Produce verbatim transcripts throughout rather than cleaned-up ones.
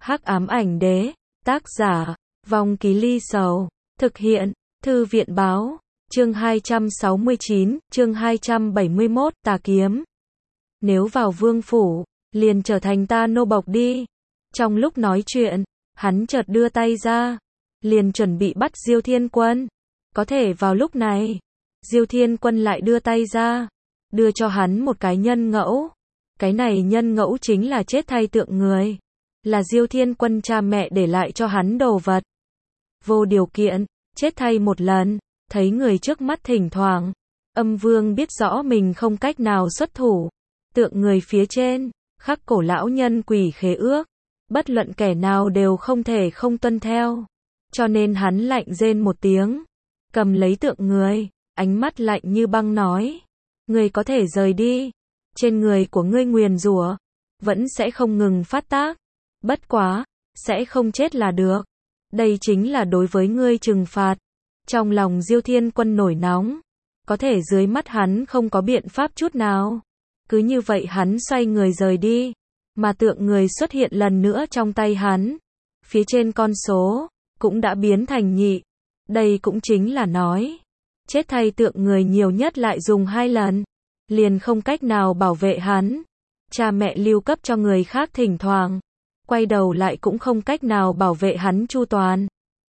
Hắc ám ảnh đế, tác giả, Vong Ký Ly Sầu, thực hiện, Thư viện báo, chương hai trăm sáu mươi chín, chương hai trăm bảy mươi mốt, tà kiếm. Nếu vào vương phủ, liền trở thành ta nô bộc đi. Trong lúc nói chuyện, hắn chợt đưa tay ra, liền chuẩn bị bắt Diêu Thiên Quân. Có thể vào lúc này, Diêu Thiên Quân lại đưa tay ra, đưa cho hắn một cái nhân ngẫu. Cái này nhân ngẫu chính là chết thay tượng người, là Diêu Thiên Quân cha mẹ để lại cho hắn đồ vật. Vô điều kiện, chết thay một lần, thấy người trước mắt thỉnh thoảng, Âm Vương biết rõ mình không cách nào xuất thủ. Tượng người phía trên, khắc cổ lão nhân quỷ khế ước, bất luận kẻ nào đều không thể không tuân theo. Cho nên hắn lạnh rên một tiếng, cầm lấy tượng người, ánh mắt lạnh như băng nói: "Ngươi có thể rời đi, trên người của ngươi nguyền rủa vẫn sẽ không ngừng phát tác, bất quá, sẽ không chết là được. Đây chính là đối với ngươi trừng phạt." Trong lòng Diêu Thiên Quân nổi nóng, có thể dưới mắt hắn không có biện pháp chút nào. Cứ như vậy hắn xoay người rời đi, mà tượng người xuất hiện lần nữa trong tay hắn. Phía trên con số, cũng đã biến thành nhị. Đây cũng chính là nói, chết thay tượng người nhiều nhất lại dùng hai lần, liền không cách nào bảo vệ hắn. Cha mẹ lưu cấp cho người khác thỉnh thoảng, quay đầu lại cũng không cách nào bảo vệ hắn chu toàn.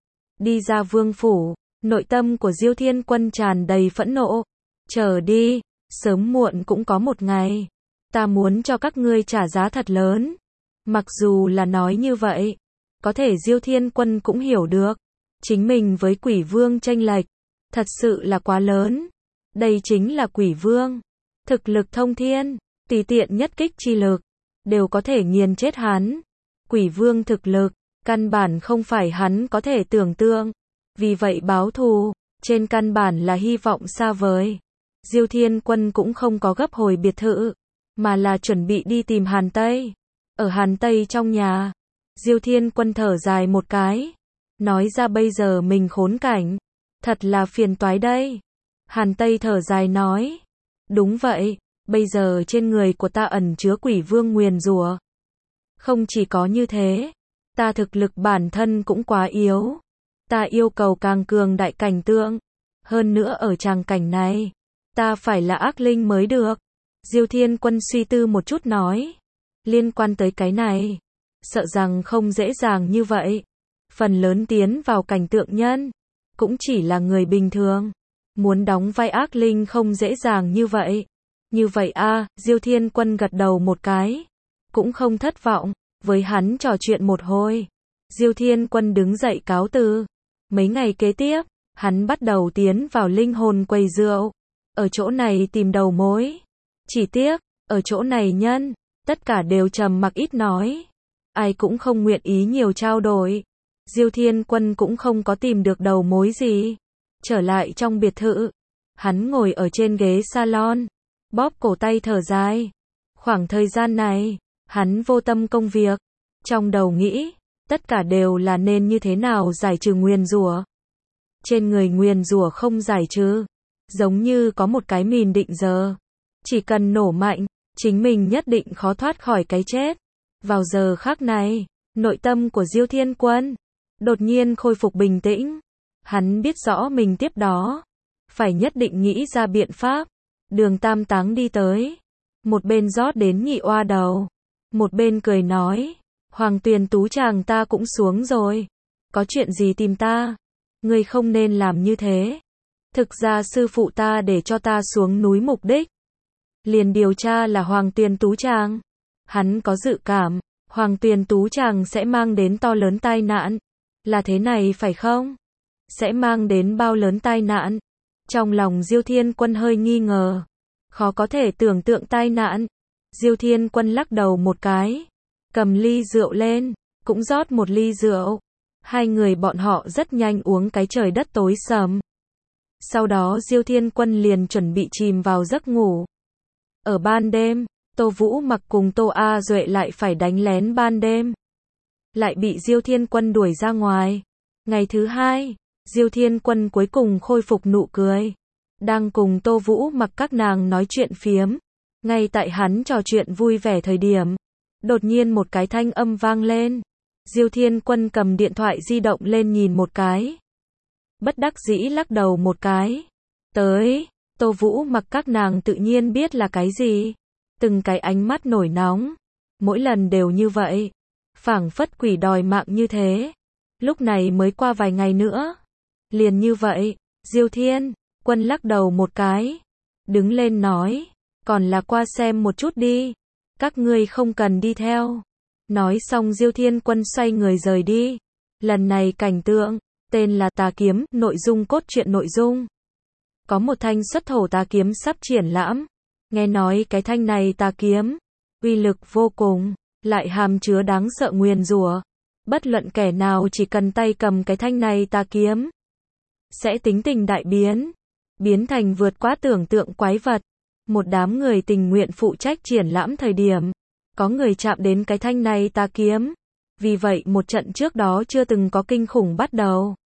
Đi ra vương phủ, nội tâm của Diêu Thiên Quân tràn đầy phẫn nộ. Chờ đi, sớm muộn cũng có một ngày, ta muốn cho các ngươi trả giá thật lớn. Mặc dù là nói như vậy, có thể Diêu Thiên Quân cũng hiểu được, chính mình với quỷ vương chênh lệch, thật sự là quá lớn. Đây chính là quỷ vương, thực lực thông thiên, tùy tiện nhất kích chi lực, đều có thể nghiền chết hắn. Quỷ vương thực lực, căn bản không phải hắn có thể tưởng tượng. Vì vậy báo thù, trên căn bản là hy vọng xa vời. Diêu Thiên Quân cũng không có gấp hồi biệt thự, mà là chuẩn bị đi tìm Hàn Tây. Ở Hàn Tây trong nhà, Diêu Thiên Quân thở dài một cái, nói ra bây giờ mình khốn cảnh, thật là phiền toái đây. Hàn Tây thở dài nói, đúng vậy, bây giờ trên người của ta ẩn chứa quỷ vương nguyền rủa. Không chỉ có như thế, ta thực lực bản thân cũng quá yếu. Ta yêu cầu càng cường đại cảnh tượng. Hơn nữa ở tràng cảnh này, ta phải là ác linh mới được. Diêu Thiên Quân suy tư một chút nói, liên quan tới cái này, sợ rằng không dễ dàng như vậy. Phần lớn tiến vào cảnh tượng nhân, cũng chỉ là người bình thường. Muốn đóng vai ác linh không dễ dàng như vậy. Như vậy a, à, Diêu Thiên Quân gật đầu một cái, cũng không thất vọng, với hắn trò chuyện một hồi. Diêu Thiên Quân đứng dậy cáo từ. Mấy ngày kế tiếp, hắn bắt đầu tiến vào linh hồn quầy rượu, ở chỗ này tìm đầu mối. Chỉ tiếc, ở chỗ này nhân, tất cả đều trầm mặc ít nói, ai cũng không nguyện ý nhiều trao đổi. Diêu Thiên Quân cũng không có tìm được đầu mối gì. Trở lại trong biệt thự, hắn ngồi ở trên ghế salon, bóp cổ tay thở dài. Khoảng thời gian này, hắn vô tâm công việc, trong đầu nghĩ, tất cả đều là nên như thế nào giải trừ nguyền rủa. Trên người nguyền rủa không giải trừ, giống như có một cái mìn định giờ, chỉ cần nổ mạnh, chính mình nhất định khó thoát khỏi cái chết. Vào giờ khắc này, nội tâm của Diêu Thiên Quân đột nhiên khôi phục bình tĩnh. Hắn biết rõ mình tiếp đó phải nhất định nghĩ ra biện pháp. Đường Tam Táng đi tới, một bên rót đến nhị oa đầu, một bên cười nói, Hoàng Tuyền Tú chàng ta cũng xuống rồi, có chuyện gì tìm ta? Ngươi không nên làm như thế. Thực ra sư phụ ta để cho ta xuống núi mục đích, liền điều tra là Hoàng Tuyền Tú chàng. Hắn có dự cảm, Hoàng Tuyền Tú chàng sẽ mang đến to lớn tai nạn. Là thế này phải không? Sẽ mang đến bao lớn tai nạn? Trong lòng Diêu Thiên Quân hơi nghi ngờ, khó có thể tưởng tượng tai nạn. Diêu Thiên Quân lắc đầu một cái, cầm ly rượu lên, cũng rót một ly rượu. Hai người bọn họ rất nhanh uống cái trời đất tối sầm. Sau đó Diêu Thiên Quân liền chuẩn bị chìm vào giấc ngủ. Ở ban đêm, Tô Vũ Mặc cùng Tô A Duệ lại phải đánh lén ban đêm, lại bị Diêu Thiên Quân đuổi ra ngoài. Ngày thứ hai, Diêu Thiên Quân cuối cùng khôi phục nụ cười, đang cùng Tô Vũ Mặc các nàng nói chuyện phiếm. Ngay tại hắn trò chuyện vui vẻ thời điểm, đột nhiên một cái thanh âm vang lên. Diêu Thiên Quân cầm điện thoại di động lên nhìn một cái. Bất đắc dĩ lắc đầu một cái. Tới, Tô Vũ Mặc các nàng tự nhiên biết là cái gì. Từng cái ánh mắt nổi nóng. Mỗi lần đều như vậy. Phảng phất quỷ đòi mạng như thế. Lúc này mới qua vài ngày nữa. Liền như vậy, Diêu Thiên Quân lắc đầu một cái. Đứng lên nói, còn là qua xem một chút đi. Các ngươi không cần đi theo. Nói xong Diêu Thiên Quân xoay người rời đi. Lần này cảnh tượng, tên là Tà Kiếm, nội dung cốt truyện nội dung. Có một thanh xuất thổ tà kiếm sắp triển lãm. Nghe nói cái thanh này tà kiếm, uy lực vô cùng, lại hàm chứa đáng sợ nguyền rủa. Bất luận kẻ nào chỉ cần tay cầm cái thanh này tà kiếm, sẽ tính tình đại biến, biến thành vượt quá tưởng tượng quái vật. Một đám người tình nguyện phụ trách triển lãm thời điểm, có người chạm đến cái thanh này tà kiếm. Vì vậy một trận trước đó chưa từng có kinh khủng bắt đầu.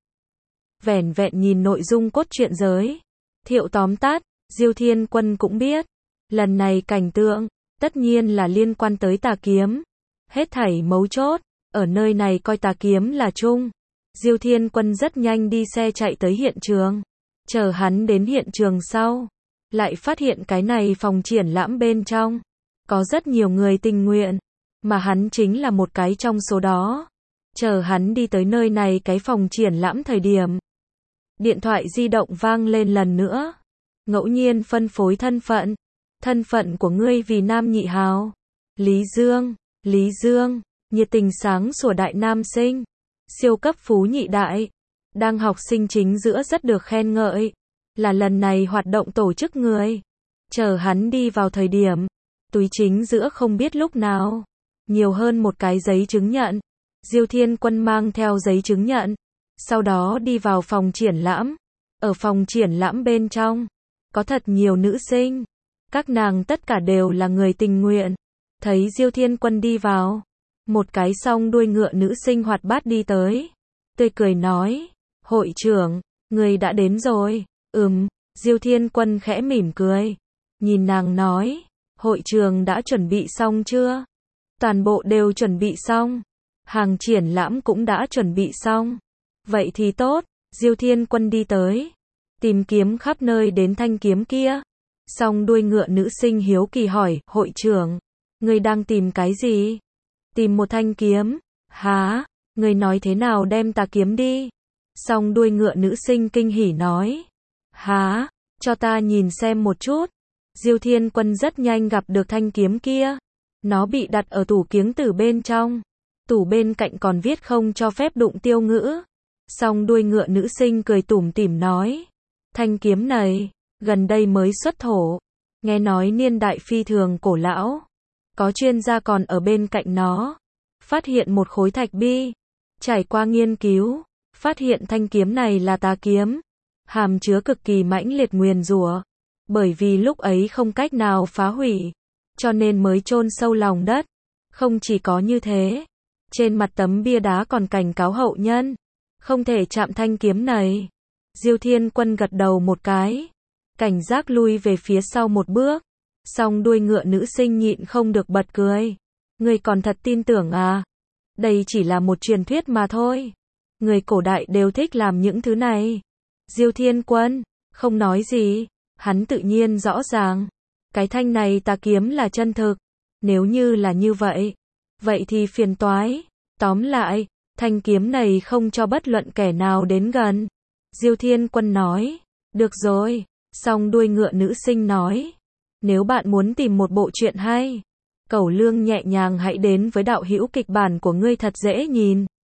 Vẻn vẹn nhìn nội dung cốt truyện giới thiệu tóm tắt, Diêu Thiên Quân cũng biết. Lần này cảnh tượng, tất nhiên là liên quan tới tà kiếm. Hết thảy mấu chốt, ở nơi này coi tà kiếm là chung. Diêu Thiên Quân rất nhanh đi xe chạy tới hiện trường. Chờ hắn đến hiện trường sau, lại phát hiện cái này phòng triển lãm bên trong. Có rất nhiều người tình nguyện, mà hắn chính là một cái trong số đó. Chờ hắn đi tới nơi này cái phòng triển lãm thời điểm. Điện thoại di động vang lên lần nữa. Ngẫu nhiên phân phối thân phận. Thân phận của ngươi vì nam nhị hào. Lý Dương, Lý Dương, nhiệt tình sáng sủa đại nam sinh. Siêu cấp phú nhị đại. Đang học sinh chính giữa rất được khen ngợi. Là lần này hoạt động tổ chức người. Chờ hắn đi vào thời điểm. Túi chính giữa không biết lúc nào. Nhiều hơn một cái giấy chứng nhận. Diêu Thiên Quân mang theo giấy chứng nhận. Sau đó đi vào phòng triển lãm. Ở phòng triển lãm bên trong, có thật nhiều nữ sinh. Các nàng tất cả đều là người tình nguyện. Thấy Diêu Thiên Quân đi vào, một cái song đuôi ngựa nữ sinh hoạt bát đi tới. Tươi cười nói, hội trưởng, người đã đến rồi. Ừm, Diêu Thiên Quân khẽ mỉm cười. Nhìn nàng nói, hội trường đã chuẩn bị xong chưa? Toàn bộ đều chuẩn bị xong. Hàng triển lãm cũng đã chuẩn bị xong. Vậy thì tốt, Diêu Thiên Quân đi tới. Tìm kiếm khắp nơi đến thanh kiếm kia. Song đuôi ngựa nữ sinh hiếu kỳ hỏi, hội trưởng, người đang tìm cái gì? Tìm một thanh kiếm. Hả? Người nói thế nào đem tà kiếm đi? Song đuôi ngựa nữ sinh kinh hỉ nói. Hả? Cho ta nhìn xem một chút. Diêu Thiên Quân rất nhanh gặp được thanh kiếm kia. Nó bị đặt ở tủ kiếng từ bên trong. Tủ bên cạnh còn viết không cho phép đụng tiêu ngữ. Song đuôi ngựa nữ sinh cười tủm tỉm nói. Thanh kiếm này, gần đây mới xuất thổ. Nghe nói niên đại phi thường cổ lão. Có chuyên gia còn ở bên cạnh nó. Phát hiện một khối thạch bi. Trải qua nghiên cứu, phát hiện thanh kiếm này là tà kiếm. Hàm chứa cực kỳ mãnh liệt nguyền rủa. Bởi vì lúc ấy không cách nào phá hủy. Cho nên mới chôn sâu lòng đất. Không chỉ có như thế. Trên mặt tấm bia đá còn cảnh cáo hậu nhân. Không thể chạm thanh kiếm này. Diêu Thiên Quân gật đầu một cái. Cảnh giác lui về phía sau một bước. Song đuôi ngựa nữ sinh nhịn không được bật cười. Người còn thật tin tưởng à? Đây chỉ là một truyền thuyết mà thôi. Người cổ đại đều thích làm những thứ này. Diêu Thiên Quân không nói gì. Hắn tự nhiên rõ ràng. Cái thanh này tà kiếm là chân thực. Nếu như là như vậy, vậy thì phiền toái. Tóm lại, thanh kiếm này không cho bất luận kẻ nào đến gần. Diêu Thiên Quân nói. Được rồi. Song đuôi ngựa nữ sinh nói. Nếu bạn muốn tìm một bộ truyện hay, Cẩu Lương nhẹ nhàng hãy đến với đạo hữu kịch bản của ngươi thật dễ nhìn.